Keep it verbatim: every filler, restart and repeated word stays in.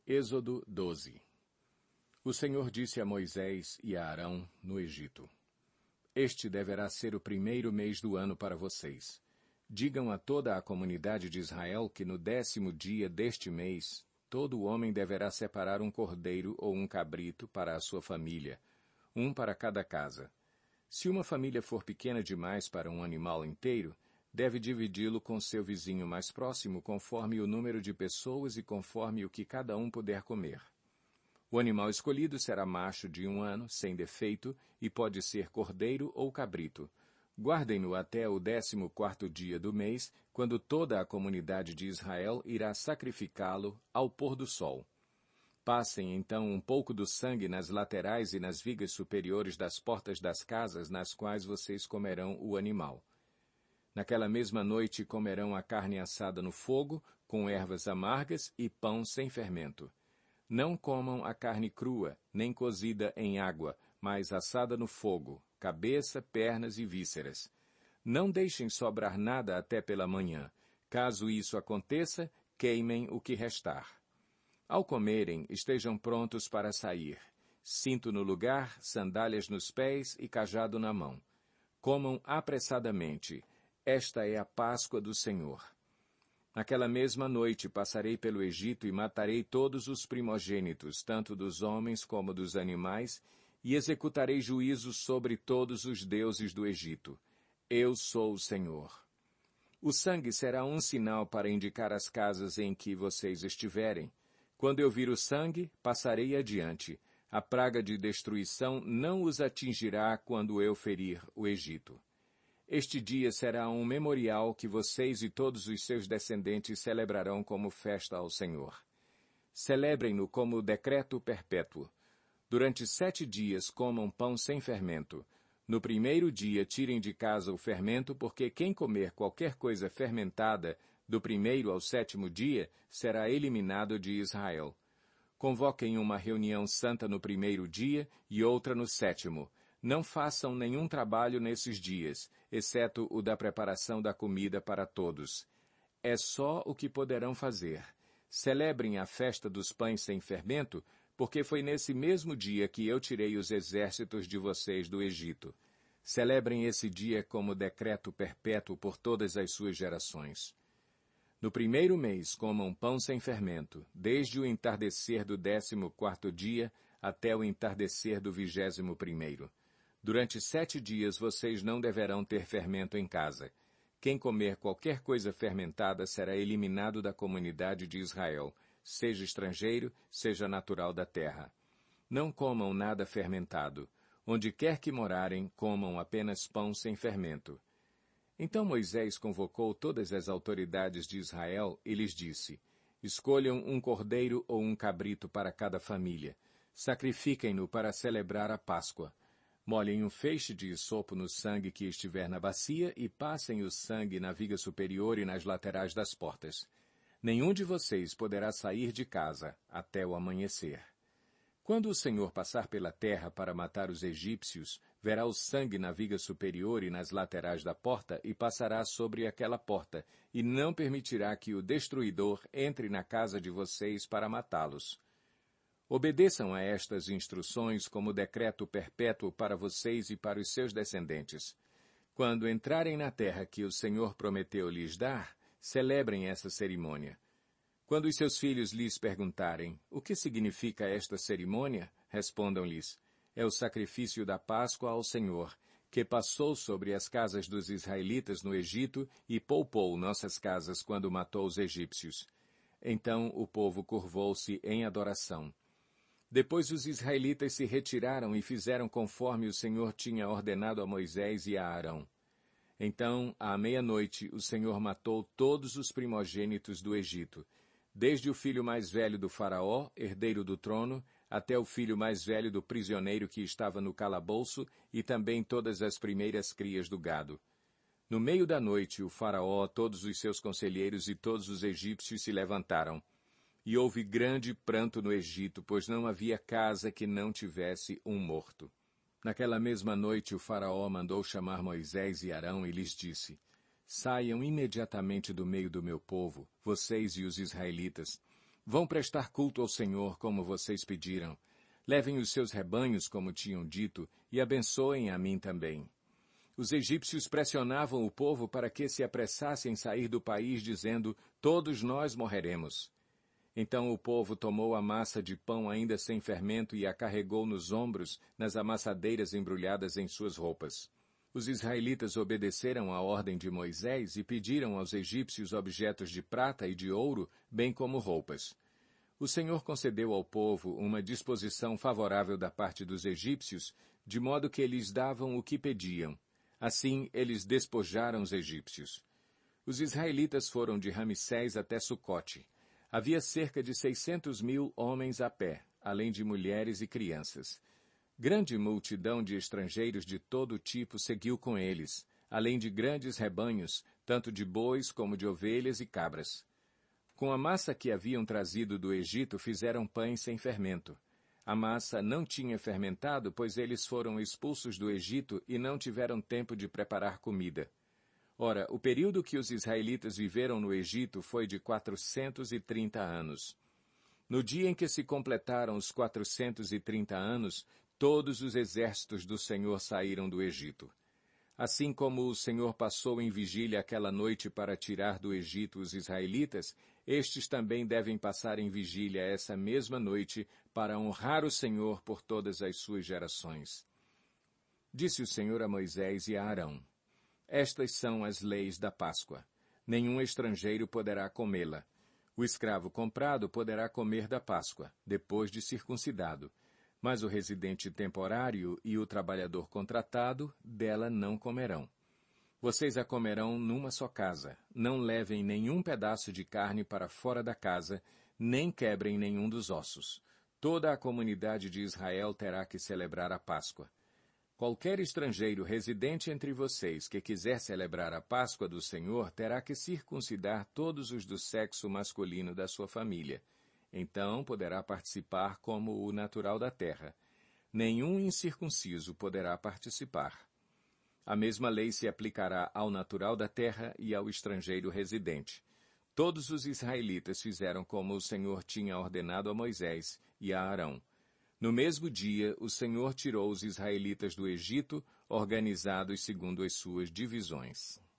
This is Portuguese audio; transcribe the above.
Êxodo doze. O Senhor disse a Moisés e a Arão, no Egito: Este deverá ser o primeiro mês do ano para vocês. Digam a toda a comunidade de Israel que no décimo dia deste mês, todo homem deverá separar um cordeiro ou um cabrito para a sua família, um para cada casa. Se uma família for pequena demais para um animal inteiro, deve dividi-lo com seu vizinho mais próximo conforme o número de pessoas e conforme o que cada um puder comer. O animal escolhido será macho de um ano, sem defeito, e pode ser cordeiro ou cabrito. Guardem-no até o décimo quarto dia do mês, quando toda a comunidade de Israel irá sacrificá-lo ao pôr do sol. Passem, então, um pouco do sangue nas laterais e nas vigas superiores das portas das casas nas quais vocês comerão o animal. Naquela mesma noite comerão a carne assada no fogo, com ervas amargas e pão sem fermento. Não comam a carne crua, nem cozida em água, mas assada no fogo, cabeça, pernas e vísceras. Não deixem sobrar nada até pela manhã. Caso isso aconteça, queimem o que restar. Ao comerem, estejam prontos para sair. Cinto no lugar, sandálias nos pés e cajado na mão. Comam apressadamente. Esta é a Páscoa do Senhor. Naquela mesma noite passarei pelo Egito e matarei todos os primogênitos, tanto dos homens como dos animais, e executarei juízo sobre todos os deuses do Egito. Eu sou o Senhor. O sangue será um sinal para indicar as casas em que vocês estiverem. Quando eu vir o sangue, passarei adiante. A praga de destruição não os atingirá quando eu ferir o Egito. Este dia será um memorial que vocês e todos os seus descendentes celebrarão como festa ao Senhor. Celebrem-no como decreto perpétuo. Durante sete dias comam pão sem fermento. No primeiro dia tirem de casa o fermento, porque quem comer qualquer coisa fermentada do primeiro ao sétimo dia será eliminado de Israel. Convoquem uma reunião santa no primeiro dia e outra no sétimo. Não façam nenhum trabalho nesses dias, exceto o da preparação da comida para todos. É só o que poderão fazer. Celebrem a festa dos pães sem fermento, porque foi nesse mesmo dia que eu tirei os exércitos de vocês do Egito. Celebrem esse dia como decreto perpétuo por todas as suas gerações. No primeiro mês comam pão sem fermento, desde o entardecer do décimo quarto dia até o entardecer do vigésimo primeiro. Durante sete dias vocês não deverão ter fermento em casa. Quem comer qualquer coisa fermentada será eliminado da comunidade de Israel, seja estrangeiro, seja natural da terra. Não comam nada fermentado. Onde quer que morarem, comam apenas pão sem fermento. Então Moisés convocou todas as autoridades de Israel e lhes disse: Escolham um cordeiro ou um cabrito para cada família. Sacrifiquem-no para celebrar a Páscoa. Molhem um feixe de isopo no sangue que estiver na bacia e passem o sangue na viga superior e nas laterais das portas. Nenhum de vocês poderá sair de casa até o amanhecer. Quando o Senhor passar pela terra para matar os egípcios, verá o sangue na viga superior e nas laterais da porta e passará sobre aquela porta, e não permitirá que o destruidor entre na casa de vocês para matá-los. Obedeçam a estas instruções como decreto perpétuo para vocês e para os seus descendentes. Quando entrarem na terra que o Senhor prometeu lhes dar, celebrem essa cerimônia. Quando os seus filhos lhes perguntarem, o que significa esta cerimônia? Respondam-lhes, é o sacrifício da Páscoa ao Senhor, que passou sobre as casas dos israelitas no Egito e poupou nossas casas quando matou os egípcios. Então o povo curvou-se em adoração. Depois os israelitas se retiraram e fizeram conforme o Senhor tinha ordenado a Moisés e a Arão. Então, à meia-noite, o Senhor matou todos os primogênitos do Egito, desde o filho mais velho do faraó, herdeiro do trono, até o filho mais velho do prisioneiro que estava no calabouço, e também todas as primeiras crias do gado. No meio da noite, o faraó, todos os seus conselheiros e todos os egípcios se levantaram. E houve grande pranto no Egito, pois não havia casa que não tivesse um morto. Naquela mesma noite o faraó mandou chamar Moisés e Arão e lhes disse: Saiam imediatamente do meio do meu povo, vocês e os israelitas. Vão prestar culto ao Senhor como vocês pediram. Levem os seus rebanhos como tinham dito e abençoem a mim também. Os egípcios pressionavam o povo para que se apressasse em sair do país, dizendo, todos nós morreremos. Então o povo tomou a massa de pão ainda sem fermento e a carregou nos ombros, nas amassadeiras embrulhadas em suas roupas. Os israelitas obedeceram à ordem de Moisés e pediram aos egípcios objetos de prata e de ouro, bem como roupas. O Senhor concedeu ao povo uma disposição favorável da parte dos egípcios, de modo que eles davam o que pediam. Assim, eles despojaram os egípcios. Os israelitas foram de Ramsés até Sucote. Havia cerca de seiscentos mil homens a pé, além de mulheres e crianças. Grande multidão de estrangeiros de todo tipo seguiu com eles, além de grandes rebanhos, tanto de bois como de ovelhas e cabras. Com a massa que haviam trazido do Egito fizeram pães sem fermento. A massa não tinha fermentado, pois eles foram expulsos do Egito e não tiveram tempo de preparar comida. Ora, o período que os israelitas viveram no Egito foi de quatrocentos e trinta anos. No dia em que se completaram os quatrocentos e trinta anos, todos os exércitos do Senhor saíram do Egito. Assim como o Senhor passou em vigília aquela noite para tirar do Egito os israelitas, estes também devem passar em vigília essa mesma noite para honrar o Senhor por todas as suas gerações. Disse o Senhor a Moisés e a Arão, estas são as leis da Páscoa. Nenhum estrangeiro poderá comê-la. O escravo comprado poderá comer da Páscoa, depois de circuncidado, mas o residente temporário e o trabalhador contratado dela não comerão. Vocês a comerão numa só casa. Não levem nenhum pedaço de carne para fora da casa, nem quebrem nenhum dos ossos. Toda a comunidade de Israel terá que celebrar a Páscoa. Qualquer estrangeiro residente entre vocês que quiser celebrar a Páscoa do Senhor terá que circuncidar todos os do sexo masculino da sua família. Então poderá participar como o natural da terra. Nenhum incircunciso poderá participar. A mesma lei se aplicará ao natural da terra e ao estrangeiro residente. Todos os israelitas fizeram como o Senhor tinha ordenado a Moisés e a Arão. No mesmo dia, o Senhor tirou os israelitas do Egito, organizados segundo as suas divisões.